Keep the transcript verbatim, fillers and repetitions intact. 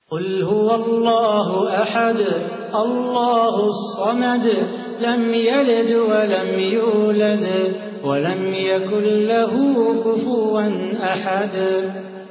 قل هو الله أحد الله الصمد لم يلد ولم يولد ولم يكن له كفوا أحد.